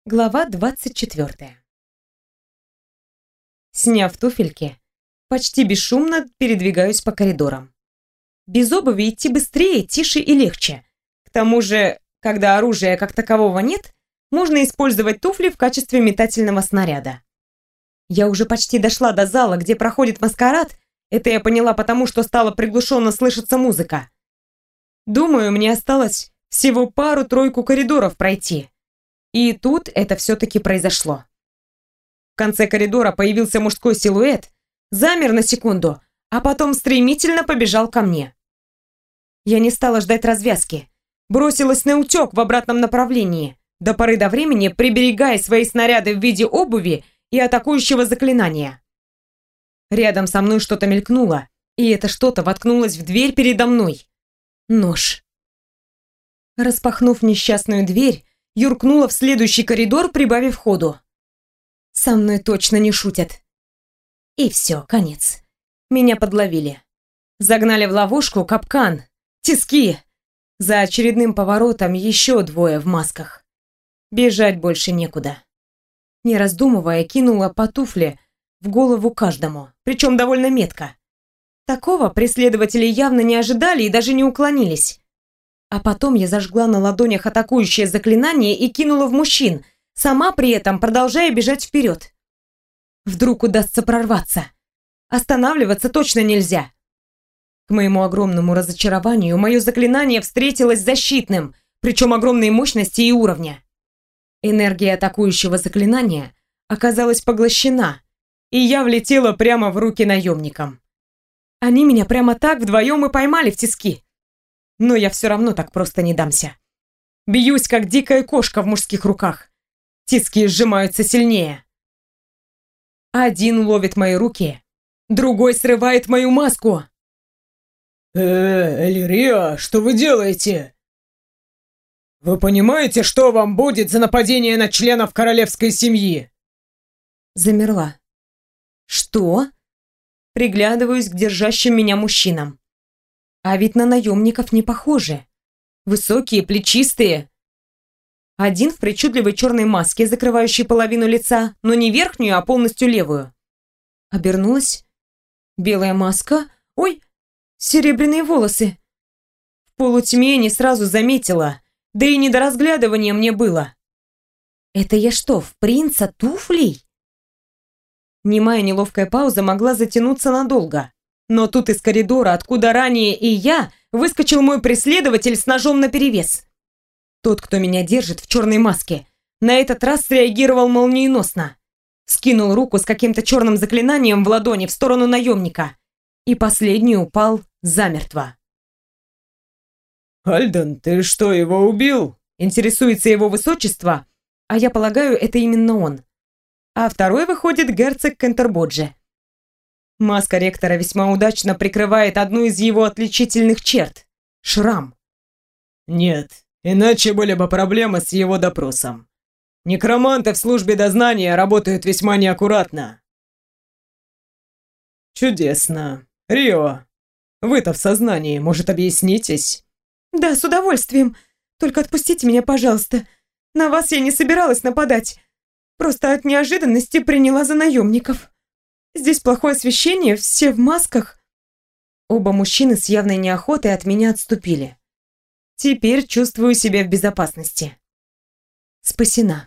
Глава 24. Сняв туфельки, почти бесшумно передвигаюсь по коридорам. Без обуви идти быстрее, тише и легче. К тому же, когда оружия как такового нет, можно использовать туфли в качестве метательного снаряда. Я уже почти дошла до зала, где проходит маскарад. Это я поняла потому, что стала приглушенно слышаться музыка. Думаю, мне осталось всего пару-тройку коридоров пройти. И тут это все-таки произошло. В конце коридора появился мужской силуэт, замер на секунду, а потом стремительно побежал ко мне. Я не стала ждать развязки. Бросилась наутек в обратном направлении, до поры до времени приберегая свои снаряды в виде обуви и атакующего заклинания. Рядом со мной что-то мелькнуло, и это что-то воткнулось в дверь передо мной. Нож. Распахнув несчастную дверь, юркнула в следующий коридор, прибавив ходу. Со мной точно не шутят. И все, конец. Меня подловили. Загнали в ловушку, капкан, тиски. За очередным поворотом еще двое в масках. Бежать больше некуда. Не раздумывая, кинула по туфле в голову каждому, причем довольно метко. Такого преследователи явно не ожидали и даже не уклонились. А потом я зажгла на ладонях атакующее заклинание и кинула в мужчин, сама при этом продолжая бежать вперед. Вдруг удастся прорваться. Останавливаться точно нельзя. К моему огромному разочарованию, мое заклинание встретилось с защитным, причем огромной мощности и уровня. Энергия атакующего заклинания оказалась поглощена, и я влетела прямо в руки наемникам. Они меня прямо так вдвоем и поймали в тиски. Но я все равно так просто не дамся. Бьюсь, как дикая кошка в мужских руках. Тиски сжимаются сильнее. Один ловит мои руки, другой срывает мою маску. Эльрия, что вы делаете? Вы понимаете, что вам будет за нападение на членов королевской семьи? Замерла. Что? Приглядываюсь к держащим меня мужчинам. А ведь на наемников не похожи. Высокие, плечистые. Один в причудливой черной маске, закрывающей половину лица, но не верхнюю, а полностью левую. Обернулась. Белая маска. Ой, серебряные волосы. В полутьме не сразу заметила, да и не до разглядывания мне было. Это я что, в принца туфлей? Немая неловкая пауза могла затянуться надолго. Но тут из коридора, откуда ранее и я, выскочил мой преследователь с ножом наперевес. Тот, кто меня держит в черной маске, на этот раз среагировал молниеносно. Скинул руку с каким-то черным заклинанием в ладони в сторону наемника. И последний упал замертво. Альден, ты что, его убил? Интересуется его высочество, а я полагаю, это именно он. А второй выходит герцог Кентербоджи. Маска ректора весьма удачно прикрывает одну из его отличительных черт – шрам. Нет, иначе были бы проблемы с его допросом. Некроманты в службе дознания работают весьма неаккуратно. Чудесно. Рио, вы-то в сознании, может, объяснитесь? Да, с удовольствием. Только отпустите меня, пожалуйста. На вас я не собиралась нападать. Просто от неожиданности приняла за наемников. Здесь плохое освещение, все в масках. Оба мужчины с явной неохотой от меня отступили. Теперь чувствую себя в безопасности. Спасена.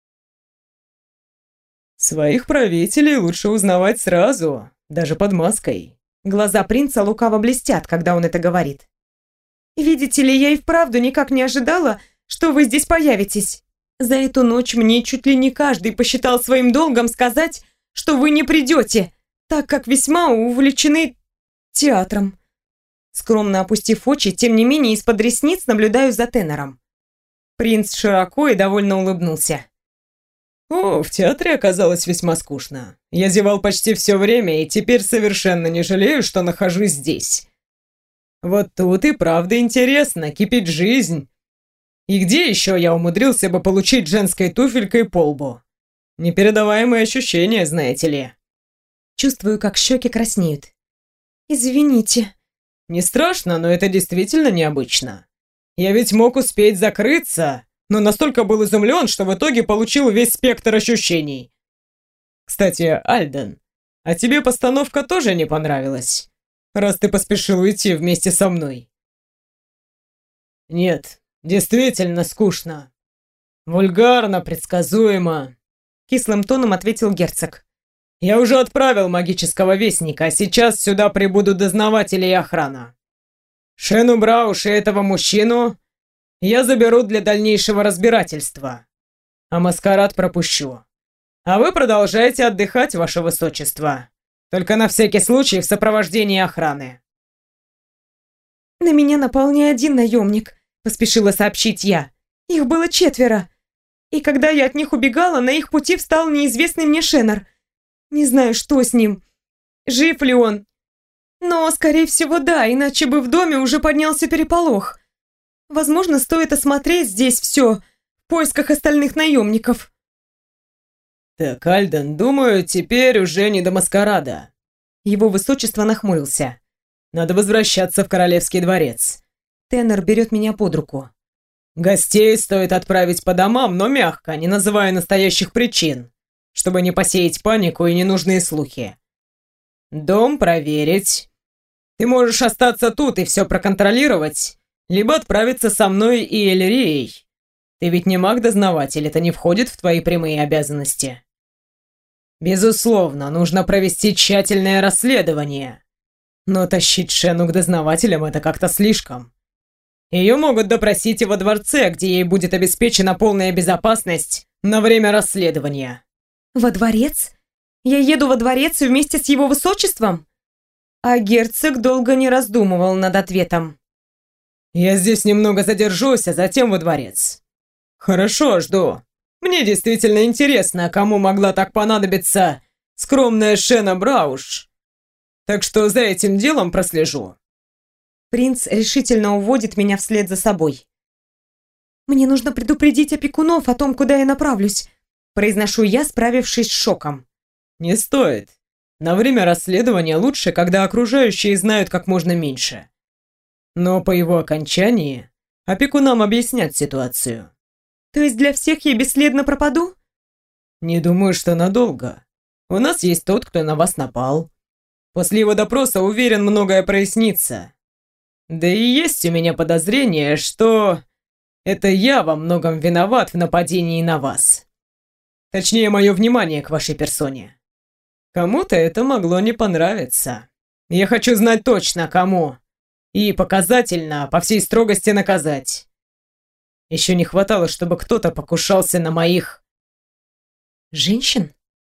Своих правителей лучше узнавать сразу, даже под маской. Глаза принца лукаво блестят, когда он это говорит. Видите ли, я и вправду никак не ожидала, что вы здесь появитесь. За эту ночь мне чуть ли не каждый посчитал своим долгом сказать, что вы не придете, так как весьма увлечены театром. Скромно опустив очи, тем не менее из-под ресниц наблюдаю за тенором. Принц широко и довольно улыбнулся. О, в театре оказалось весьма скучно. Я зевал почти все время и теперь совершенно не жалею, что нахожусь здесь. Вот тут и правда интересно, кипит жизнь. И где еще я умудрился бы получить женской туфелькой по лбу? Непередаваемые ощущения, знаете ли. Чувствую, как щеки краснеют. Извините. Не страшно, но это действительно необычно. Я ведь мог успеть закрыться, но настолько был изумлен, что в итоге получил весь спектр ощущений. Кстати, Альден, а тебе постановка тоже не понравилась, раз ты поспешил уйти вместе со мной? Нет, действительно скучно. Вульгарно, предсказуемо. Кислым тоном ответил герцог. Я уже отправил магического вестника, а сейчас сюда прибудут дознаватели и охрана. Шену Брауш и этого мужчину я заберу для дальнейшего разбирательства, а маскарад пропущу. А вы продолжайте отдыхать, ваше высочество. Только на всякий случай в сопровождении охраны. На меня напал не один наемник, поспешила сообщить я. Их было 4. И когда я от них убегала, на их пути встал неизвестный мне Шеннер. Не знаю, что с ним. Жив ли он? Но, скорее всего, да, иначе бы в доме уже поднялся переполох. Возможно, стоит осмотреть здесь все в поисках остальных наемников. Так, Альден, думаю, теперь уже не до маскарада. Его высочество нахмурился. Надо возвращаться в Королевский дворец. Теннер берет меня под руку. Гостей стоит отправить по домам, но мягко, не называя настоящих причин, чтобы не посеять панику и ненужные слухи. Дом проверить. Ты можешь остаться тут и все проконтролировать, либо отправиться со мной и Эльрией. Ты ведь не маг-дознаватель, это не входит в твои прямые обязанности. Безусловно, нужно провести тщательное расследование. Но тащить Шену к дознавателям — это как-то слишком. Ее могут допросить и во дворце, где ей будет обеспечена полная безопасность на время расследования. Во дворец? Я еду во дворец вместе с его высочеством? А герцог долго не раздумывал над ответом. Я здесь немного задержусь, а затем во дворец. Хорошо, жду. Мне действительно интересно, кому могла так понадобиться скромная Шена Брауш. Так что за этим делом прослежу. Принц решительно уводит меня вслед за собой. «Мне нужно предупредить опекунов о том, куда я направлюсь», произношу я, справившись с шоком. Не стоит. На время расследования лучше, когда окружающие знают как можно меньше. Но по его окончании опекунам объяснят ситуацию. То есть для всех я бесследно пропаду? Не думаю, что надолго. У нас есть тот, кто на вас напал. После его допроса, уверен, многое прояснится. Да и есть у меня подозрение, что это я во многом виноват в нападении на вас. Точнее, мое внимание к вашей персоне. Кому-то это могло не понравиться. Я хочу знать точно, кому. И показательно, по всей строгости наказать. Еще не хватало, чтобы кто-то покушался на моих... Женщин?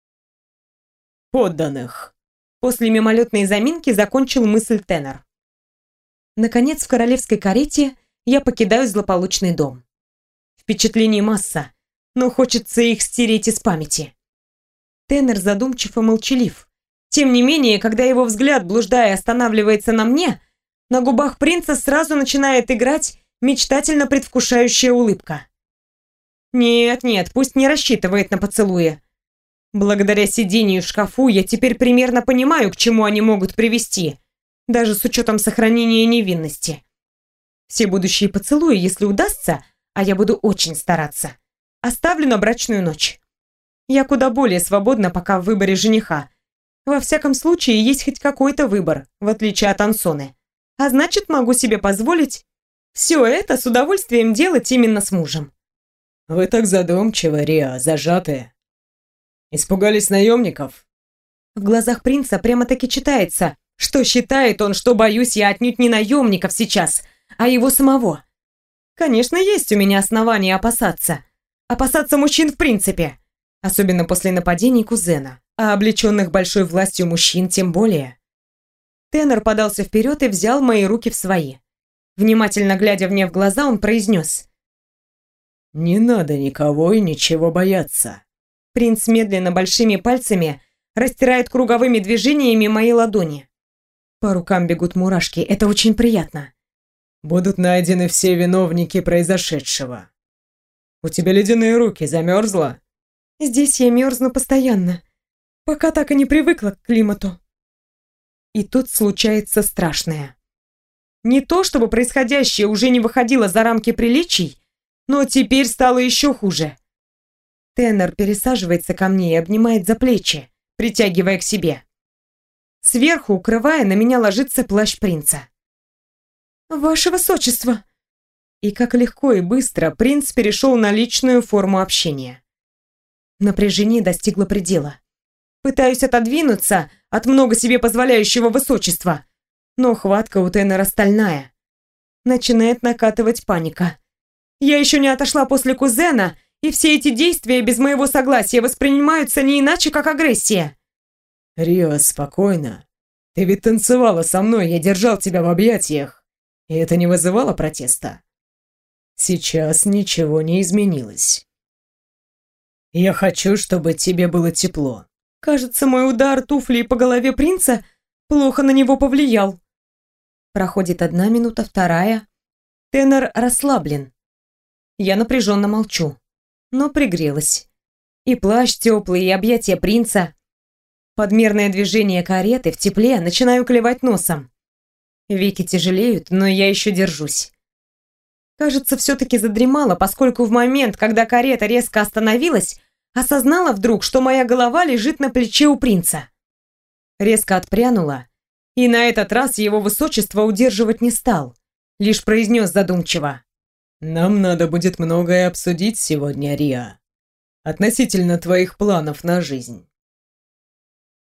Подданных. После мимолетной заминки закончил мысль Теннер. Наконец, в королевской карете я покидаю злополучный дом. Впечатлений масса, но хочется их стереть из памяти. Теннер задумчив и молчалив. Тем не менее, когда его взгляд, блуждая, останавливается на мне, на губах принца сразу начинает играть мечтательно предвкушающая улыбка. Нет, пусть не рассчитывает на поцелуи. Благодаря сидению в шкафу я теперь примерно понимаю, к чему они могут привести, даже с учетом сохранения невинности. Все будущие поцелуи, если удастся, а я буду очень стараться, оставлю на брачную ночь. Я куда более свободна пока в выборе жениха. Во всяком случае, есть хоть какой-то выбор, в отличие от Ансоны. А значит, могу себе позволить все это с удовольствием делать именно с мужем. Вы так задумчивы, Риа, зажатые. Испугались наемников? В глазах принца прямо-таки читается, что считает он, что боюсь я отнюдь не наемников сейчас, а его самого. Конечно, есть у меня основания опасаться. Опасаться мужчин в принципе. Особенно после нападений кузена. А облеченных большой властью мужчин тем более. Теннер подался вперед и взял мои руки в свои. Внимательно глядя мне в глаза, он произнес: «Не надо никого и ничего бояться». Принц медленно большими пальцами растирает круговыми движениями мои ладони. По рукам бегут мурашки, это очень приятно. Будут найдены все виновники произошедшего. У тебя ледяные руки, замерзла? Здесь я мерзну постоянно, пока так и не привыкла к климату. И тут случается страшное. Не то, чтобы происходящее уже не выходило за рамки приличий, Но теперь стало еще хуже. Тенор пересаживается ко мне и обнимает за плечи, притягивая к себе. Сверху, укрывая, на меня ложится плащ принца. «Ваше высочество!» И как легко и быстро принц перешел на личную форму общения. Напряжение достигло предела. Пытаюсь отодвинуться от много себе позволяющего высочества, но хватка у Тенора стальная. Начинает накатывать паника. Я еще не отошла после кузена, и все эти действия без моего согласия воспринимаются не иначе, как агрессия. Рио, спокойно. Ты ведь танцевала со мной, я держал тебя в объятиях, и это не вызывало протеста. Сейчас ничего не изменилось. Я хочу, чтобы тебе было тепло. Кажется, мой удар туфлей по голове принца плохо на него повлиял. Проходит 1 минута, 2. Тенор расслаблен. Я напряженно молчу, но пригрелась. И плащ теплый, и объятия принца. Подмерное движение кареты в тепле, начинаю клевать носом. Веки тяжелеют, но я еще держусь. Кажется, все-таки задремала, поскольку в момент, когда карета резко остановилась, осознала вдруг, что моя голова лежит на плече у принца. Резко отпрянула, и на этот раз его высочество удерживать не стал, лишь произнес задумчиво. Нам надо будет многое обсудить сегодня, Риа. Относительно твоих планов на жизнь.